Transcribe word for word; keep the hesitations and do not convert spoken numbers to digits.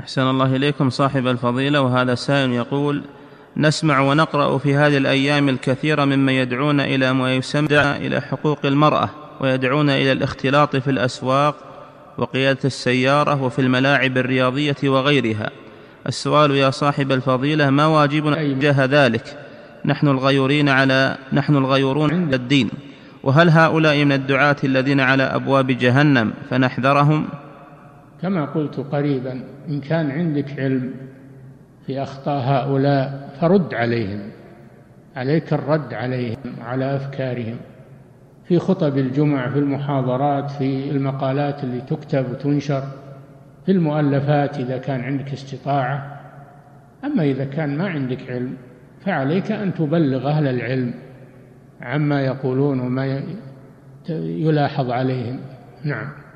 أحسن الله إليكم صاحب الفضيلة. وهذا سائل يقول: نسمع ونقرأ في هذه الأيام الكثير ممن يدعون إلى ما يسمى إلى حقوق المرأة، ويدعون إلى الاختلاط في الأسواق وقيادة السيارة وفي الملاعب الرياضية وغيرها. السؤال يا صاحب الفضيلة: ما واجبنا تجاه ذلك؟ نحن الغيورين على نحن الغيورون عند الدين، وهل هؤلاء من الدعاة الذين على أبواب جهنم فنحذرهم؟ كما قلت قريبا، إن كان عندك علم في أخطاء هؤلاء فرد عليهم، عليك الرد عليهم على أفكارهم في خطب الجمع، في المحاضرات، في المقالات اللي تكتب وتنشر، في المؤلفات إذا كان عندك استطاعة. أما إذا كان ما عندك علم فعليك أن تبلغ أهل العلم عما يقولون وما يلاحظ عليهم. نعم.